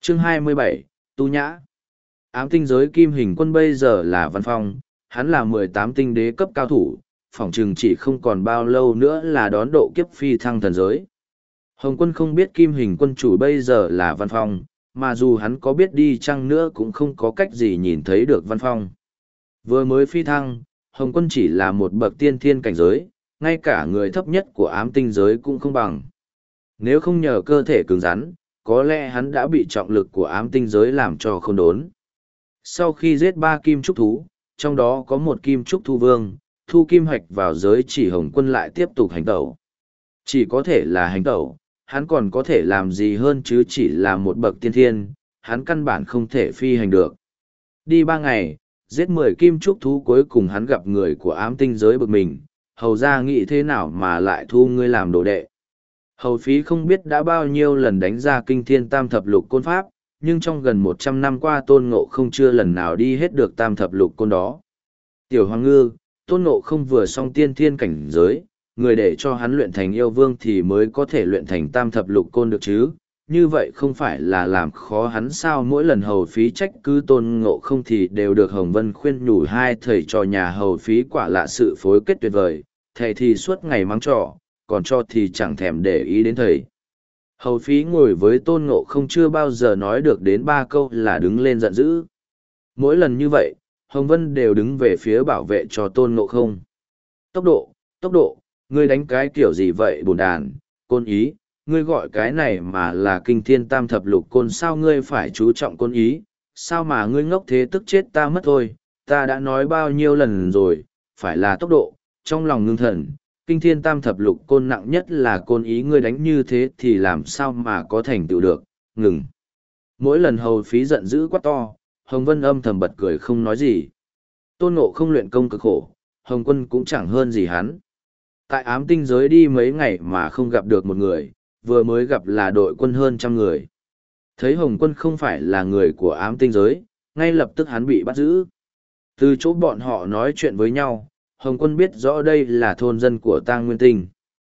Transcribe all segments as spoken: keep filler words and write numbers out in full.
Chương hai mươi bảy, Tu Nhã. Ám tinh giới Kim Hình Quân bây giờ là Văn Phong, hắn là mười tám tinh đế cấp cao thủ, phỏng chừng chỉ không còn bao lâu nữa là đón độ kiếp phi thăng thần giới. Hồng Quân không biết Kim Hình Quân chủ bây giờ là Văn Phong, mà dù hắn có biết đi chăng nữa cũng không có cách gì nhìn thấy được Văn Phong. Vừa mới phi thăng, Hồng Quân chỉ là một bậc tiên thiên cảnh giới, ngay cả người thấp nhất của ám tinh giới cũng không bằng. Nếu không nhờ cơ thể cứng rắn, có lẽ hắn đã bị trọng lực của ám tinh giới làm cho không đốn. Sau khi giết ba kim trúc thú, trong đó có một kim trúc thu vương, thu kim hạch vào giới chỉ Hồng Quân lại tiếp tục hành tẩu. Chỉ có thể là hành tẩu, hắn còn có thể làm gì hơn chứ chỉ là một bậc tiên thiên, hắn căn bản không thể phi hành được. Đi ba ngày, giết mười kim trúc thú cuối cùng hắn gặp người của ám tinh giới bực mình, hầu ra nghĩ thế nào mà lại thu ngươi làm đồ đệ. Hầu phí không biết đã bao nhiêu lần đánh ra kinh thiên tam thập lục côn pháp, nhưng trong gần một trăm năm qua Tôn Ngộ không chưa lần nào đi hết được tam thập lục côn đó. Tiểu Hoàng Ngư, Tôn Ngộ không vừa xong tiên thiên cảnh giới, người để cho hắn luyện thành yêu vương thì mới có thể luyện thành tam thập lục côn được chứ, như vậy không phải là làm khó hắn sao? Mỗi lần hầu phí trách cứ Tôn Ngộ không thì đều được Hồng Vân khuyên nhủ hai thầy trò nhà hầu phí quả lạ sự phối kết tuyệt vời, thầy thì suốt ngày mắng trò, còn cho thì chẳng thèm để ý đến thầy. Hầu phí ngồi với Tôn Ngộ không chưa bao giờ nói được đến ba câu là đứng lên giận dữ. Mỗi lần như vậy, Hồng Vân đều đứng về phía bảo vệ cho Tôn Ngộ không. Tốc độ, tốc độ, ngươi đánh cái kiểu gì vậy bồn đàn, côn ý, ngươi gọi cái này mà là kinh thiên tam thập lục côn sao? Ngươi phải chú trọng côn ý, sao mà ngươi ngốc thế? Tức chết ta mất thôi, ta đã nói bao nhiêu lần rồi, phải là tốc độ, trong lòng ngưng thần. Kinh thiên tam thập lục côn nặng nhất là côn ý, ngươi đánh như thế thì làm sao mà có thành tựu được, ngừng. Mỗi lần hầu phí giận dữ quát to, Hồng Vân âm thầm bật cười không nói gì. Tôn Ngộ không luyện công cực khổ, Hồng Quân cũng chẳng hơn gì hắn. Tại ám tinh giới đi mấy ngày mà không gặp được một người, vừa mới gặp là đội quân hơn trăm người. Thấy Hồng Quân không phải là người của ám tinh giới, ngay lập tức hắn bị bắt giữ. Từ chỗ bọn họ nói chuyện với nhau, Hồng Quân biết rõ đây là thôn dân của Tang Nguyên Tinh.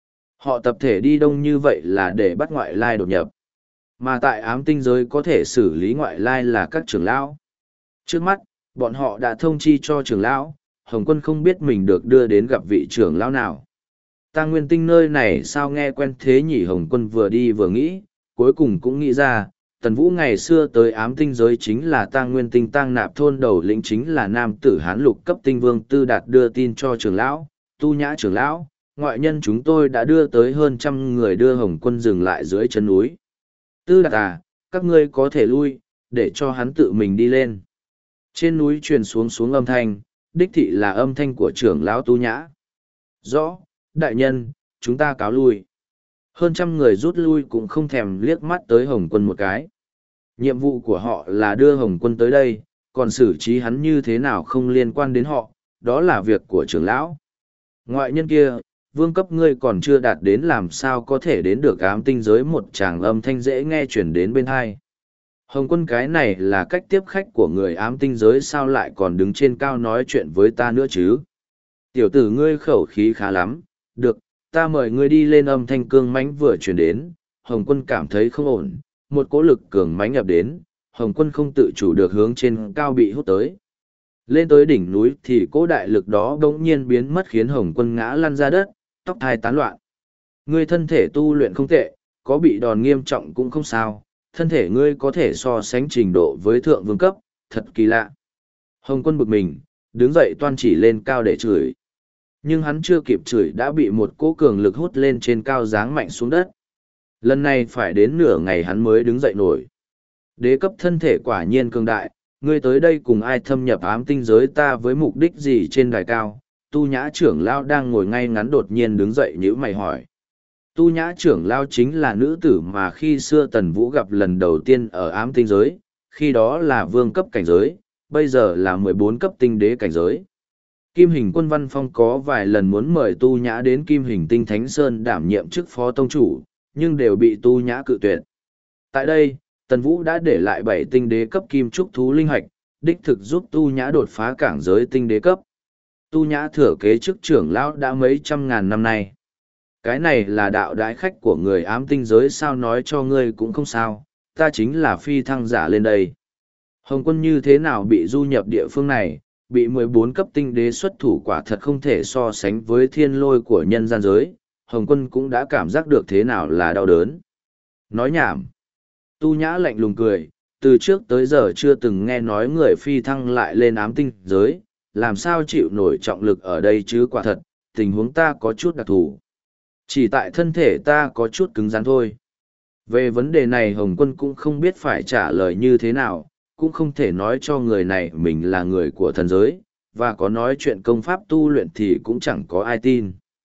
Họ tập thể đi đông như vậy là để bắt ngoại lai đột nhập. Mà tại ám tinh giới có thể xử lý ngoại lai là các trưởng lão. Trước mắt, bọn họ đã thông chi cho trưởng lão, Hồng Quân không biết mình được đưa đến gặp vị trưởng lão nào. Tang Nguyên Tinh nơi này sao nghe quen thế nhỉ? Hồng Quân vừa đi vừa nghĩ, cuối cùng cũng nghĩ ra, Tần Vũ ngày xưa tới ám tinh giới chính là Tang Nguyên Tinh. Tang Nạp thôn đầu lĩnh chính là nam tử Hán lục cấp tinh vương Tư Đạt đưa tin cho trưởng lão, Tu Nhã trưởng lão, ngoại nhân chúng tôi đã đưa tới hơn trăm người, đưa Hồng Quân dừng lại dưới chân núi. Tư Đạt à, các ngươi có thể lui, để cho hắn tự mình đi lên. Trên núi truyền xuống xuống âm thanh, đích thị là âm thanh của trưởng lão Tu Nhã. Rõ, đại nhân, chúng ta cáo lui. Hơn trăm người rút lui cũng không thèm liếc mắt tới Hồng Quân một cái. Nhiệm vụ của họ là đưa Hồng Quân tới đây, còn xử trí hắn như thế nào không liên quan đến họ, đó là việc của trưởng lão. Ngoại nhân kia, vương cấp ngươi còn chưa đạt đến làm sao có thể đến được ám tinh giới? Một tràng âm thanh dễ nghe chuyển đến bên hai. Hồng Quân, cái này là cách tiếp khách của người ám tinh giới sao lại còn đứng trên cao nói chuyện với ta nữa chứ? Tiểu tử ngươi khẩu khí khá lắm, được, ta mời ngươi đi lên. Âm thanh cương mãnh vừa chuyển đến, Hồng Quân cảm thấy không ổn, một cỗ lực cường mãnh ập đến, Hồng Quân không tự chủ được hướng trên cao bị hút tới. Lên tới đỉnh núi thì cỗ đại lực đó bỗng nhiên biến mất khiến Hồng Quân ngã lăn ra đất, tóc thai tán loạn. Ngươi thân thể tu luyện không tệ, có bị đòn nghiêm trọng cũng không sao, thân thể ngươi có thể so sánh trình độ với thượng vương cấp, thật kỳ lạ. Hồng Quân bực mình, đứng dậy toan chỉ lên cao để chửi. Nhưng hắn chưa kịp chửi đã bị một cỗ cường lực hút lên trên cao giáng mạnh xuống đất. Lần này phải đến nửa ngày hắn mới đứng dậy nổi. Đế cấp thân thể quả nhiên cường đại, ngươi tới đây cùng ai thâm nhập ám tinh giới ta với mục đích gì? Trên đài cao, Tu Nhã trưởng lão đang ngồi ngay ngắn đột nhiên đứng dậy nhíu mày hỏi. Tu Nhã trưởng lão chính là nữ tử mà khi xưa Tần Vũ gặp lần đầu tiên ở ám tinh giới, khi đó là vương cấp cảnh giới, bây giờ là mười bốn cấp tinh đế cảnh giới. Kim Hình Quân Văn Phong có vài lần muốn mời Tu Nhã đến Kim Hình Tinh Thánh Sơn đảm nhiệm chức phó tông chủ, nhưng đều bị Tu Nhã cự tuyệt. Tại đây, Tần Vũ đã để lại bảy tinh đế cấp kim trúc thú linh hạch, đích thực giúp Tu Nhã đột phá cảng giới tinh đế cấp. Tu Nhã thừa kế chức trưởng lão đã mấy trăm ngàn năm nay. Cái này là đạo đái khách của người ám tinh giới sao? Nói cho ngươi cũng không sao, ta chính là phi thăng giả lên đây. Hồng quân như thế nào bị du nhập địa phương này, bị mười bốn cấp tinh đế xuất thủ quả thật không thể so sánh với thiên lôi của nhân gian giới, Hồng quân cũng đã cảm giác được thế nào là đau đớn. Nói nhảm. Tu Nhã lạnh lùng cười, từ trước tới giờ chưa từng nghe nói người phi thăng lại lên ám tinh giới, làm sao chịu nổi trọng lực ở đây chứ quả thật, tình huống ta có chút đặc thù. Chỉ tại thân thể ta có chút cứng rắn thôi. Về vấn đề này Hồng quân cũng không biết phải trả lời như thế nào, cũng không thể nói cho người này mình là người của thần giới, và có nói chuyện công pháp tu luyện thì cũng chẳng có ai tin.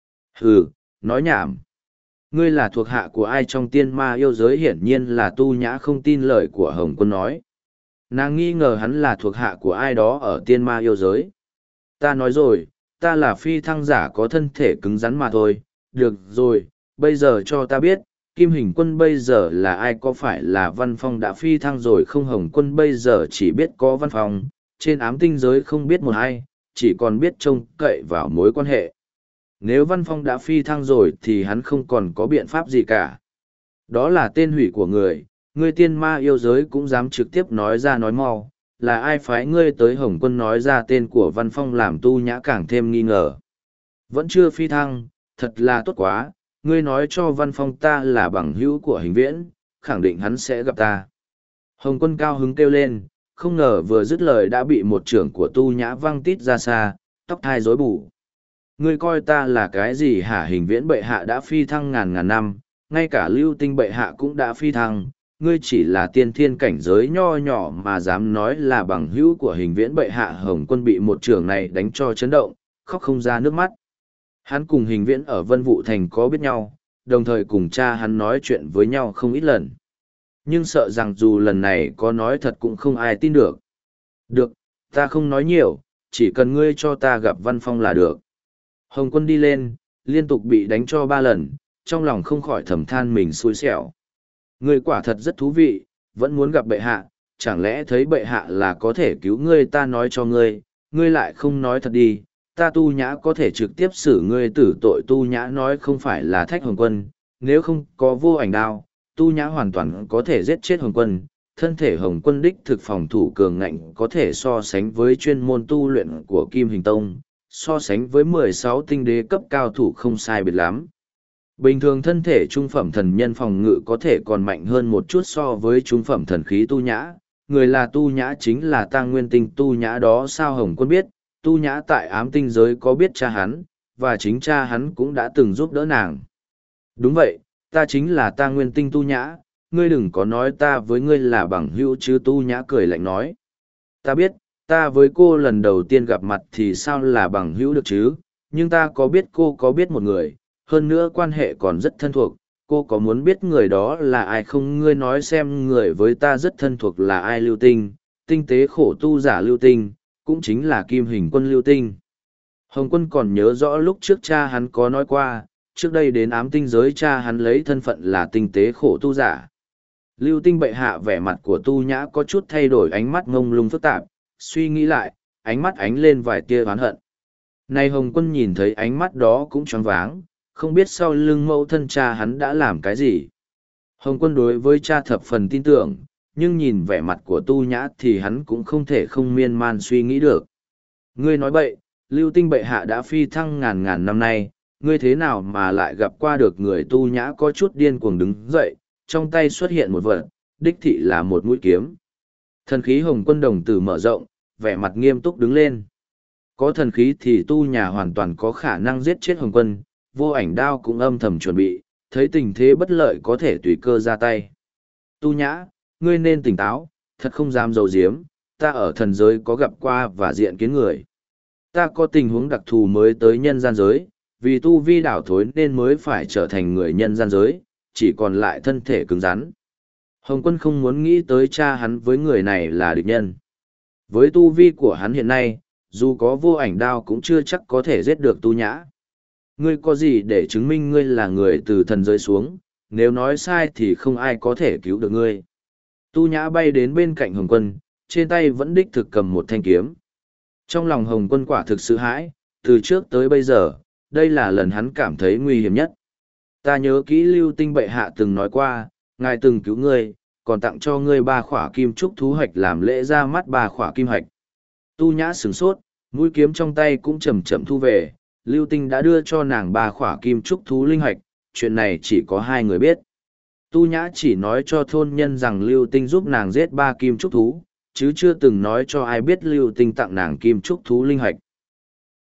Hừ, nói nhảm. Ngươi là thuộc hạ của ai trong tiên ma yêu giới? Hiển nhiên là Tu Nhã không tin lời của Hồng quân nói. Nàng nghi ngờ hắn là thuộc hạ của ai đó ở tiên ma yêu giới. Ta nói rồi, ta là phi thăng giả có thân thể cứng rắn mà thôi. Được rồi, bây giờ cho ta biết, Kim Hình Quân bây giờ là ai? Có phải là Văn Phong đã phi thăng rồi không? Hồng quân bây giờ chỉ biết có Văn Phong, trên ám tinh giới không biết một ai, chỉ còn biết trông cậy vào mối quan hệ. Nếu Văn Phong đã phi thăng rồi thì hắn không còn có biện pháp gì cả. Đó là tên hủy của người, ngươi tiên ma yêu giới cũng dám trực tiếp nói ra nói mau, là ai phái ngươi tới? Hồng quân nói ra tên của Văn Phong làm Tu Nhã càng thêm nghi ngờ. Vẫn chưa phi thăng, thật là tốt quá, ngươi nói cho Văn Phong ta là bằng hữu của Hình Viễn, khẳng định hắn sẽ gặp ta. Hồng quân cao hứng kêu lên, không ngờ vừa dứt lời đã bị một trưởng của Tu Nhã văng tít ra xa, tóc thai rối bù. Ngươi coi ta là cái gì hả? Hình Viễn bệ hạ đã phi thăng ngàn ngàn năm, ngay cả Lưu Tinh bệ hạ cũng đã phi thăng, ngươi chỉ là tiên thiên cảnh giới nho nhỏ mà dám nói là bằng hữu của Hình Viễn bệ hạ. Hồng quân bị một trưởng này đánh cho chấn động, khóc không ra nước mắt. Hắn cùng Hình Viễn ở Vân Vũ Thành có biết nhau, đồng thời cùng cha hắn nói chuyện với nhau không ít lần. Nhưng sợ rằng dù lần này có nói thật cũng không ai tin được. Được, ta không nói nhiều, chỉ cần ngươi cho ta gặp Văn Phong là được. Hồng quân đi lên, liên tục bị đánh cho ba lần, trong lòng không khỏi thầm than mình xui xẻo. Ngươi quả thật rất thú vị, vẫn muốn gặp bệ hạ, chẳng lẽ thấy bệ hạ là có thể cứu ngươi? Ta nói cho ngươi, ngươi lại không nói thật đi, ta Tu Nhã có thể trực tiếp xử ngươi tử tội. Tu Nhã nói không phải là thách Hồng quân, nếu không có vô ảnh đao, Tu Nhã hoàn toàn có thể giết chết Hồng quân. Thân thể Hồng quân đích thực phòng thủ cường ngạnh, có thể so sánh với chuyên môn tu luyện của Kim Hình Tông, so sánh với mười sáu tinh đế cấp cao thủ không sai biệt lắm. Bình thường thân thể trung phẩm thần nhân phòng ngự có thể còn mạnh hơn một chút so với trung phẩm thần khí Tu Nhã. Người là Tu Nhã chính là Tang Nguyên Tinh Tu Nhã đó sao? Hồng quân biết, Tu Nhã tại ám tinh giới có biết cha hắn, và chính cha hắn cũng đã từng giúp đỡ nàng. Đúng vậy, ta chính là Tang Nguyên Tinh Tu Nhã, ngươi đừng có nói ta với ngươi là bằng hữu chứ. Tu Nhã cười lạnh nói. Ta biết, ta với cô lần đầu tiên gặp mặt thì sao là bằng hữu được chứ, nhưng ta có biết cô có biết một người, hơn nữa quan hệ còn rất thân thuộc. Cô có muốn biết người đó là ai không? Ngươi nói xem, người với ta rất thân thuộc là ai? Lưu Tinh, tinh tế khổ tu giả Lưu Tinh, cũng chính là Kim Hình Quân Lưu Tinh. Hồng quân còn nhớ rõ lúc trước cha hắn có nói qua, trước đây đến ám tinh giới cha hắn lấy thân phận là tinh tế khổ tu giả. Lưu Tinh bệ hạ. Vẻ mặt của Tu Nhã có chút thay đổi, ánh mắt ngông lung phức tạp, suy nghĩ lại, ánh mắt ánh lên vài tia oán hận. Này Hồng quân nhìn thấy ánh mắt đó cũng choáng váng, không biết sau lưng mẫu thân cha hắn đã làm cái gì. Hồng quân đối với cha thập phần tin tưởng, nhưng nhìn vẻ mặt của Tu Nhã thì hắn cũng không thể không miên man suy nghĩ được. Ngươi nói bậy, Lưu Tinh bệ hạ đã phi thăng ngàn ngàn năm nay, ngươi thế nào mà lại gặp qua được người? Tu Nhã có chút điên cuồng đứng dậy, trong tay xuất hiện một vật, đích thị là một mũi kiếm. Thần khí Hồng quân đồng tử mở rộng, vẻ mặt nghiêm túc đứng lên. Có thần khí thì Tu Nhã hoàn toàn có khả năng giết chết Hồng quân, vô ảnh đao cũng âm thầm chuẩn bị, thấy tình thế bất lợi có thể tùy cơ ra tay. Tu Nhã, ngươi nên tỉnh táo, thật không dám giấu giếm, ta ở thần giới có gặp qua và diện kiến người. Ta có tình huống đặc thù mới tới nhân gian giới, vì tu vi đảo thối nên mới phải trở thành người nhân gian giới, chỉ còn lại thân thể cứng rắn. Hồng quân không muốn nghĩ tới cha hắn với người này là địch nhân. Với tu vi của hắn hiện nay, dù có vô ảnh đao cũng chưa chắc có thể giết được Tu Nhã. Ngươi có gì để chứng minh ngươi là người từ thần giới xuống, nếu nói sai thì không ai có thể cứu được ngươi. Tu Nhã bay đến bên cạnh Hồng quân, trên tay vẫn đích thực cầm một thanh kiếm. Trong lòng Hồng quân quả thực sự hãi, từ trước tới bây giờ, đây là lần hắn cảm thấy nguy hiểm nhất. Ta nhớ kỹ Lưu Tinh bệ hạ từng nói qua, ngài từng cứu ngươi, còn tặng cho ngươi ba khỏa kim trúc thú hạch làm lễ ra mắt ba khỏa kim hạch. Tu Nhã sửng sốt, mũi kiếm trong tay cũng chậm chậm thu về, Lưu Tinh đã đưa cho nàng ba khỏa kim trúc thú linh hạch, chuyện này chỉ có hai người biết. Tu Nhã chỉ nói cho thôn nhân rằng Lưu Tinh giúp nàng giết ba kim trúc thú, chứ chưa từng nói cho ai biết Lưu Tinh tặng nàng kim trúc thú linh hạch.